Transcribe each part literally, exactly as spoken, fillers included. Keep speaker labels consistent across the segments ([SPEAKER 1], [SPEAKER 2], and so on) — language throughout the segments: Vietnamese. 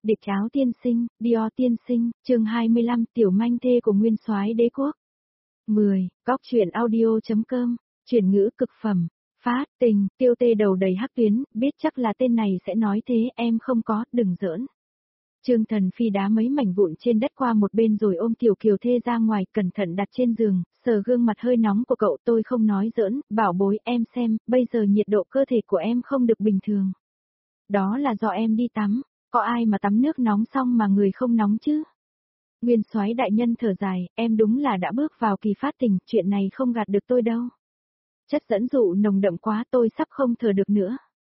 [SPEAKER 1] Địch áo tiên sinh, Dior tiên sinh, chương hai mươi lăm, tiểu manh thê của nguyên soái đế quốc. mười. Góc truyện audio.com, chuyển ngữ cực phẩm, phát, tình, tiêu tê đầu đầy hắc tuyến, biết chắc là tên này sẽ nói thế, em không có, đừng giỡn. Trương Thần Phi đá mấy mảnh vụn trên đất qua một bên rồi ôm Tiểu Kiều Thê ra ngoài, cẩn thận đặt trên giường, sờ gương mặt hơi nóng của cậu. Tôi không nói giỡn, bảo bối, em xem, bây giờ nhiệt độ cơ thể của em không được bình thường. Đó là do em đi tắm, có ai mà tắm nước nóng xong mà người không nóng chứ? Nguyên soái đại nhân thở dài, em đúng là đã bước vào kỳ phát tình, chuyện này không gạt được tôi đâu. Chất dẫn dụ nồng đậm quá, tôi sắp không thở được nữa.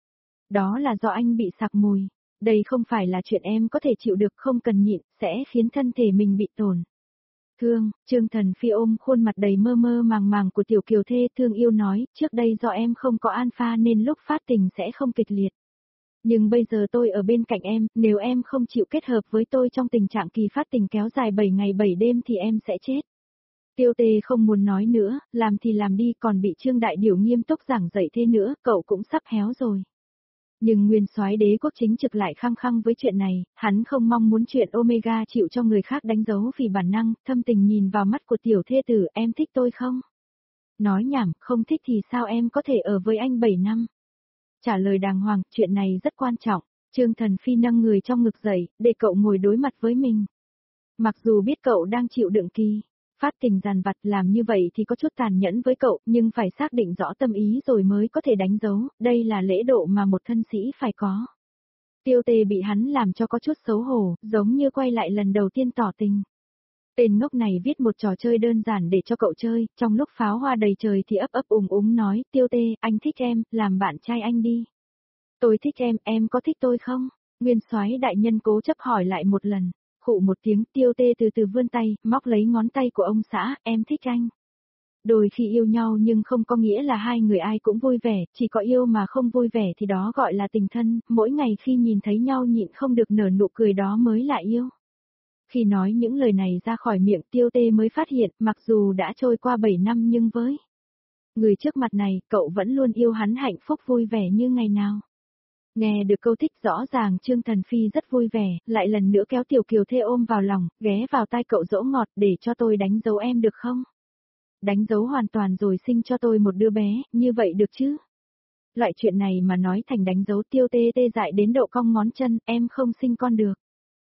[SPEAKER 1] Đó là do anh bị sặc mùi. Đây không phải là chuyện em có thể chịu được, không cần nhịn, sẽ khiến thân thể mình bị tổn thương. Trương Thần Phi ôm khuôn mặt đầy mơ mơ màng màng của Tiểu Kiều Thê, thương yêu nói, trước đây do em không có alpha nên lúc phát tình sẽ không kịch liệt. Nhưng bây giờ tôi ở bên cạnh em, nếu em không chịu kết hợp với tôi trong tình trạng kỳ phát tình kéo dài bảy ngày bảy đêm thì em sẽ chết. Tiêu Tê không muốn nói nữa, làm thì làm đi, còn bị Trương Đại Điểu nghiêm túc giảng dạy thế nữa, cậu cũng sắp héo rồi. Nhưng nguyên soái đế quốc chính trực lại khăng khăng với chuyện này, hắn không mong muốn chuyện Omega chịu cho người khác đánh dấu vì bản năng, thâm tình nhìn vào mắt của tiểu thê tử, em thích tôi không? Nói nhảm, không thích thì sao em có thể ở với anh bảy năm? Trả lời đàng hoàng, chuyện này rất quan trọng. Trương Thần Phi nâng người trong ngực dậy, để cậu ngồi đối mặt với mình. Mặc dù biết cậu đang chịu đựng kỳ phát tình dằn vặt, làm như vậy thì có chút tàn nhẫn với cậu, nhưng phải xác định rõ tâm ý rồi mới có thể đánh dấu, đây là lễ độ mà một thân sĩ phải có. Tiêu Tê bị hắn làm cho có chút xấu hổ, giống như quay lại lần đầu tiên tỏ tình. Tên ngốc này viết một trò chơi đơn giản để cho cậu chơi, trong lúc pháo hoa đầy trời thì ấp ấp úng úng nói, Tiêu Tê, anh thích em, làm bạn trai anh đi. Tôi thích em, em có thích tôi không? Nguyên soái đại nhân cố chấp hỏi lại một lần. Khụ một tiếng, Tiêu Tê từ từ vươn tay, móc lấy ngón tay của ông xã, em thích anh. Đôi khi yêu nhau nhưng không có nghĩa là hai người ai cũng vui vẻ, chỉ có yêu mà không vui vẻ thì đó gọi là tình thân, mỗi ngày khi nhìn thấy nhau nhịn không được nở nụ cười đó mới là yêu. Khi nói những lời này ra khỏi miệng, Tiêu Tê mới phát hiện, mặc dù đã trôi qua bảy năm nhưng với người trước mặt này, cậu vẫn luôn yêu hắn hạnh phúc vui vẻ như ngày nào. Nghe được câu thích rõ ràng, Trương Thần Phi rất vui vẻ, lại lần nữa kéo Tiểu Kiều Thê ôm vào lòng, ghé vào tai cậu dỗ ngọt, để cho tôi đánh dấu em được không? Đánh dấu hoàn toàn rồi sinh cho tôi một đứa bé, như vậy được chứ? Loại chuyện này mà nói thành đánh dấu, Tiêu Tê tê dại đến độ cong ngón chân, em không sinh con được.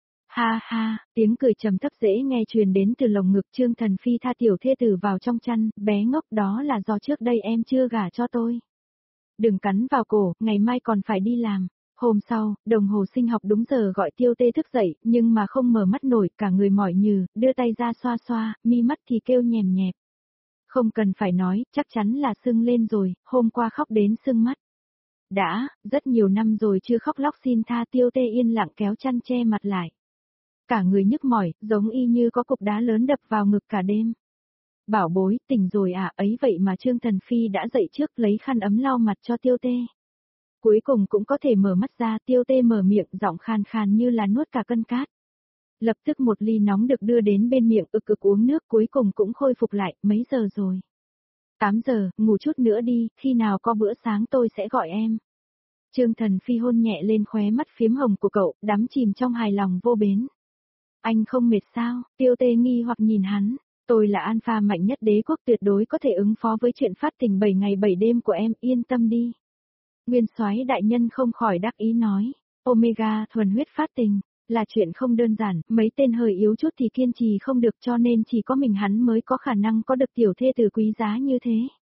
[SPEAKER 1] Ha ha, tiếng cười trầm thấp dễ nghe truyền đến từ lồng ngực. Trương Thần Phi tha tiểu thê tử vào trong chăn, bé ngốc, đó là do trước đây em chưa gả cho tôi. Đừng cắn vào cổ, ngày mai còn phải đi làm. Hôm sau, đồng hồ sinh học đúng giờ gọi Tiêu Tê thức dậy, nhưng mà không mở mắt nổi, cả người mỏi nhừ, đưa tay ra xoa xoa, mi mắt thì kêu nhèm nhẹp. Không cần phải nói, chắc chắn là sưng lên rồi, hôm qua khóc đến sưng mắt. Đã, rất nhiều năm rồi chưa khóc lóc xin tha. Tiêu Tê yên lặng kéo chăn che mặt lại. Cả người nhức mỏi, giống y như có cục đá lớn đập vào ngực cả đêm. Bảo bối, tỉnh rồi à, ấy vậy mà Trương Thần Phi đã dậy trước, lấy khăn ấm lau mặt cho Tiêu Tê. Cuối cùng cũng có thể mở mắt ra. Tiêu Tê mở miệng, giọng khàn khàn như là nuốt cả cân cát. Lập tức một ly nóng được đưa đến bên miệng, ực ực uống nước, cuối cùng cũng khôi phục lại. Mấy giờ rồi? tám giờ, ngủ chút nữa đi, khi nào có bữa sáng tôi sẽ gọi em. Trương Thần Phi hôn nhẹ lên khóe mắt phiếm hồng của cậu, đắm chìm trong hài lòng vô bến. Anh không mệt sao? Tiêu Tê nghi hoặc nhìn hắn. Tôi là alpha mạnh nhất đế quốc, tuyệt đối có thể ứng phó với chuyện phát tình bảy ngày bảy đêm của em, yên tâm đi. Nguyên soái đại nhân không khỏi đắc ý nói. Omega thuần huyết phát tình là chuyện không đơn giản, mấy tên hơi yếu chút thì kiên trì không được, cho nên chỉ có mình hắn mới có khả năng có được tiểu thê tử quý giá như thế.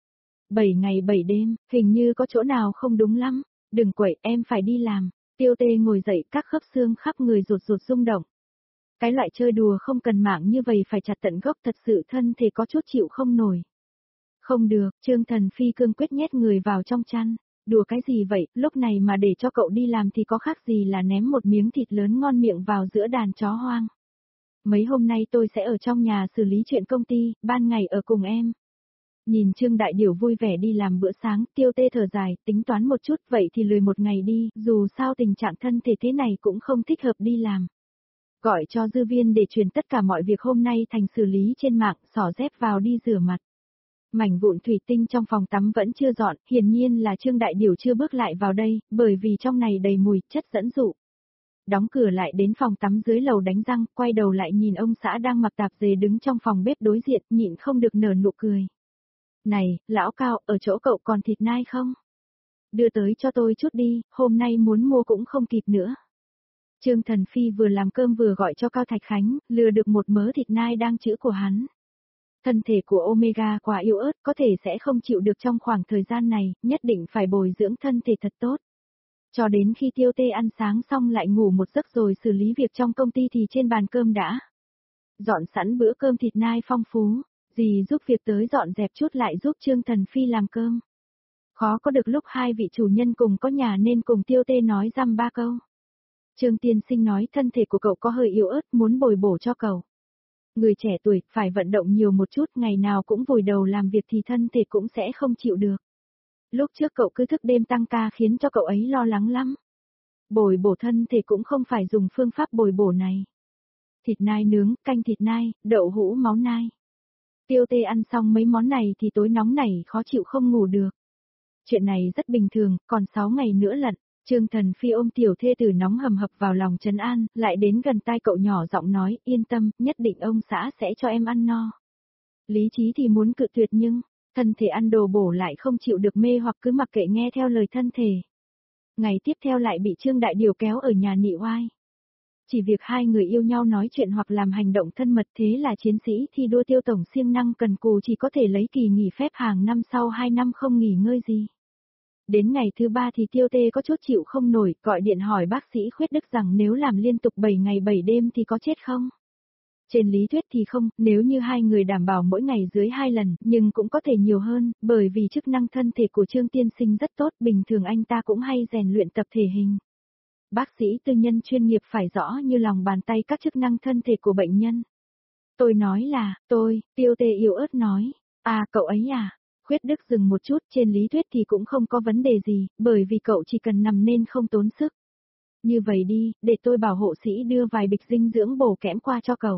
[SPEAKER 1] bảy ngày bảy đêm, hình như có chỗ nào không đúng lắm. Đừng quậy, em phải đi làm. Tiêu Tê ngồi dậy, các khớp xương khắp người rụt rụt rung động. Cái loại chơi đùa không cần mạng như vậy phải chặt tận gốc, thật sự thân thể có chút chịu không nổi. Không được, Trương Thần Phi cương quyết nhét người vào trong chăn. Đùa cái gì vậy, lúc này mà để cho cậu đi làm thì có khác gì là ném một miếng thịt lớn ngon miệng vào giữa đàn chó hoang. Mấy hôm nay tôi sẽ ở trong nhà xử lý chuyện công ty, ban ngày ở cùng em. Nhìn Trương Đại Điểu vui vẻ đi làm bữa sáng, Tiêu Tê thở dài, tính toán một chút, vậy thì lười một ngày đi, dù sao tình trạng thân thể thế này cũng không thích hợp đi làm. Gọi cho dư viên để truyền tất cả mọi việc hôm nay thành xử lý trên mạng, xỏ dép vào đi rửa mặt. Mảnh vụn thủy tinh trong phòng tắm vẫn chưa dọn, hiển nhiên là Trương Đại Điểu chưa bước lại vào đây, bởi vì trong này đầy mùi, chất dẫn dụ. đóng cửa lại đến phòng tắm dưới lầu đánh răng, quay đầu lại nhìn ông xã đang mặc tạp dề đứng trong phòng bếp đối diện, nhịn không được nở nụ cười. Này, lão Cao, ở chỗ cậu còn thịt nai không? Đưa tới cho tôi chút đi, hôm nay muốn mua cũng không kịp nữa. Trương Thần Phi vừa làm cơm vừa gọi cho Cao Thạch Khánh, lừa được một mớ thịt nai đang trữ của hắn. Thân thể của Omega quá yếu ớt, có thể sẽ không chịu được trong khoảng thời gian này, nhất định phải bồi dưỡng thân thể thật tốt. Cho đến khi Tiêu Tê ăn sáng xong lại ngủ một giấc rồi xử lý việc trong công ty thì trên bàn cơm đã dọn sẵn bữa cơm thịt nai phong phú, dì giúp việc tới dọn dẹp chút lại giúp Trương Thần Phi làm cơm. Khó có được lúc hai vị chủ nhân cùng có nhà nên cùng Tiêu Tê nói dăm ba câu. Trương Tiên Sinh nói thân thể của cậu có hơi yếu ớt, muốn bồi bổ cho cậu. Người trẻ tuổi, phải vận động nhiều một chút, ngày nào cũng vùi đầu làm việc thì thân thể cũng sẽ không chịu được. Lúc trước cậu cứ thức đêm tăng ca khiến cho cậu ấy lo lắng lắm. Bồi bổ thân thể cũng không phải dùng phương pháp bồi bổ này. Thịt nai nướng, canh thịt nai, đậu hũ máu nai. Tiêu Tê ăn xong mấy món này thì tối nóng này khó chịu không ngủ được. Chuyện này rất bình thường, còn sáu ngày nữa lận. Trương Thần Phi ôm tiểu thê tử nóng hầm hập vào lòng trấn an, lại đến gần tai cậu nhỏ giọng nói, yên tâm, nhất định ông xã sẽ cho em ăn no. Lý trí thì muốn cự tuyệt nhưng, thân thể ăn đồ bổ lại không chịu được mê hoặc cứ mặc kệ nghe theo lời thân thể. Ngày tiếp theo lại bị Trương Đại Điều kéo ở nhà nị oai. Chỉ việc hai người yêu nhau nói chuyện hoặc làm hành động thân mật thế là chiến sĩ thi đua Tiêu tổng siêng năng cần cù chỉ có thể lấy kỳ nghỉ phép hàng năm sau hai năm không nghỉ ngơi gì. Đến ngày thứ ba thì Tiêu Tê có chút chịu không nổi, gọi điện hỏi bác sĩ Khuyết Đức rằng nếu làm liên tục bảy ngày bảy đêm thì có chết không? Trên lý thuyết thì không, nếu như hai người đảm bảo mỗi ngày dưới hai lần, nhưng cũng có thể nhiều hơn, bởi vì chức năng thân thể của Trương Tiên Sinh rất tốt, bình thường anh ta cũng hay rèn luyện tập thể hình. Bác sĩ tư nhân chuyên nghiệp phải rõ như lòng bàn tay các chức năng thân thể của bệnh nhân. Tôi nói là, tôi, Tiêu Tê yếu ớt nói, à cậu ấy à? Khuyết Đức dừng một chút, trên lý thuyết thì cũng không có vấn đề gì, bởi vì cậu chỉ cần nằm nên không tốn sức. Như vậy đi, để tôi bảo hộ sĩ đưa vài bịch dinh dưỡng bổ kẽm qua cho cậu.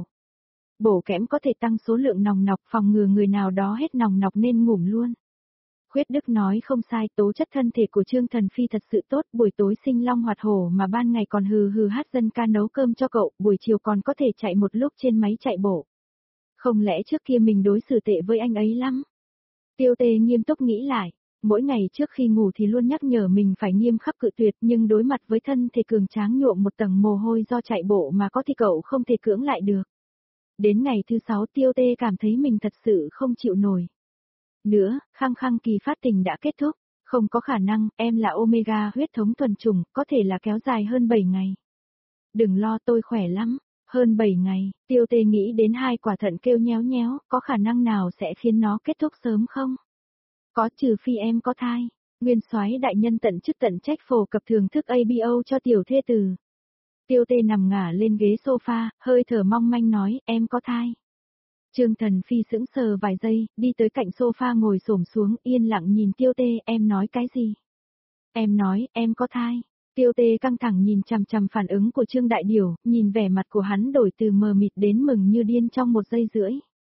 [SPEAKER 1] Bổ kẽm có thể tăng số lượng nòng nọc phòng ngừa người nào đó hết nòng nọc nên ngủm luôn. Khuyết Đức nói không sai, tố chất thân thể của Trương Thần Phi thật sự tốt, buổi tối sinh long hoạt hổ mà ban ngày còn hừ hừ hát dân ca nấu cơm cho cậu, buổi chiều còn có thể chạy một lúc trên máy chạy bộ. Không lẽ trước kia mình đối xử tệ với anh ấy lắm? Tiêu Tê nghiêm túc nghĩ lại, mỗi ngày trước khi ngủ thì luôn nhắc nhở mình phải nghiêm khắc cự tuyệt nhưng đối mặt với thân thể cường tráng nhuộm một tầng mồ hôi do chạy bộ mà có thì cậu không thể cưỡng lại được. Đến ngày thứ sáu Tiêu Tê cảm thấy mình thật sự không chịu nổi. Nữa, khăng khăng kỳ phát tình đã kết thúc, không có khả năng, em là Omega huyết thống thuần chủng, có thể là kéo dài hơn bảy ngày. Đừng lo tôi khỏe lắm, hơn bảy ngày, Tiêu Tê nghĩ đến hai quả thận kêu nhéo nhéo, có khả năng nào sẽ khiến nó kết thúc sớm không? Có trừ phi em có thai, Nguyên Soái đại nhân tận chức tận trách phổ cập thưởng thức a bê o cho tiểu thê tử. Tiêu Tê nằm ngả lên ghế sofa, hơi thở mong manh nói, em có thai. Trương Thần Phi sững sờ vài giây, đi tới cạnh sofa ngồi xổm xuống, yên lặng nhìn Tiêu Tê, em nói cái gì? Em nói, em có thai. Tiêu Tê căng thẳng nhìn chằm chằm phản ứng của Trương Đại Điều, nhìn vẻ mặt của hắn đổi từ mờ mịt đến mừng như điên trong một giây rưỡi.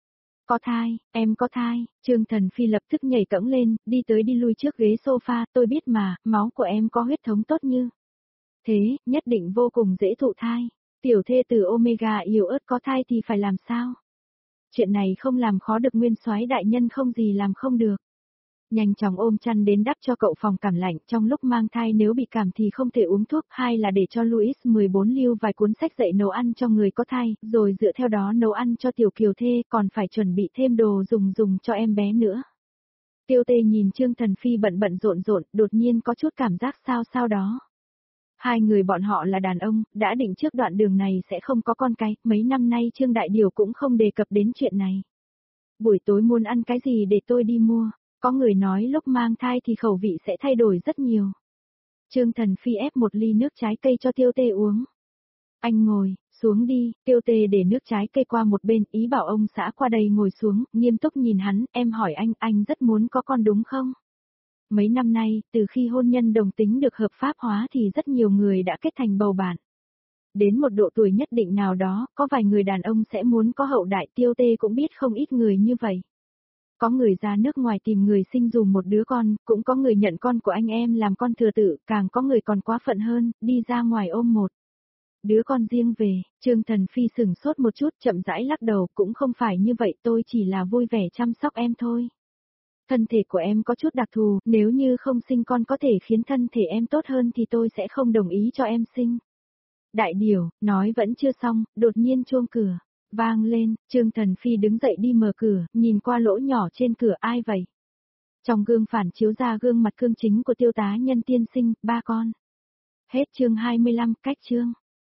[SPEAKER 1] Có thai, em có thai, Trương Thần Phi lập tức nhảy cẫng lên, đi tới đi lui trước ghế sofa, tôi biết mà, máu của em có huyết thống tốt như thế, nhất định vô cùng dễ thụ thai. Tiểu thê từ Omega yếu ớt có thai thì phải làm sao? Chuyện này không làm khó được Nguyên Soái đại nhân không gì làm không được. Nhanh chóng ôm chăn đến đắp cho cậu phòng cảm lạnh, trong lúc mang thai nếu bị cảm thì không thể uống thuốc, hai là để cho Louis mười bốn lưu vài cuốn sách dạy nấu ăn cho người có thai, rồi dựa theo đó nấu ăn cho tiểu kiều thê, còn phải chuẩn bị thêm đồ dùng dùng cho em bé nữa. Tiêu Tê nhìn Trương Thần Phi bận bận rộn rộn, đột nhiên có chút cảm giác sao sao đó. Hai người bọn họ là đàn ông, đã định trước đoạn đường này sẽ không có con cái, mấy năm nay Trương Đại Điều cũng không đề cập đến chuyện này. Buổi tối muốn ăn cái gì để tôi đi mua, có người nói lúc mang thai thì khẩu vị sẽ thay đổi rất nhiều. Trương Thần Phi ép một ly nước trái cây cho Tiêu Tê uống. Anh ngồi, xuống đi, Tiêu Tê để nước trái cây qua một bên, ý bảo ông xã qua đây ngồi xuống, nghiêm túc nhìn hắn, em hỏi anh, anh rất muốn có con đúng không? Mấy năm nay, từ khi hôn nhân đồng tính được hợp pháp hóa thì rất nhiều người đã kết thành bầu bạn. Đến một độ tuổi nhất định nào đó, có vài người đàn ông sẽ muốn có hậu đại, Tiêu Tê cũng biết không ít người như vậy. Có người ra nước ngoài tìm người sinh dùm một đứa con, cũng có người nhận con của anh em làm con thừa tự, càng có người còn quá phận hơn, đi ra ngoài ôm một Đứa con riêng về, Trương Thần Phi sửng sốt một chút chậm rãi lắc đầu, cũng không phải như vậy, tôi chỉ là vui vẻ chăm sóc em thôi. Thân thể của em có chút đặc thù, nếu như không sinh con có thể khiến thân thể em tốt hơn thì tôi sẽ không đồng ý cho em sinh. Đại điều, nói vẫn chưa xong, đột nhiên chuông cửa, vang lên, Trương Thần Phi đứng dậy đi mở cửa, nhìn qua lỗ nhỏ trên cửa, ai vậy? Trong gương phản chiếu ra gương mặt cương chính của Tiêu tá nhân tiên sinh, ba con. Hết chương hai mươi lăm, cách chương.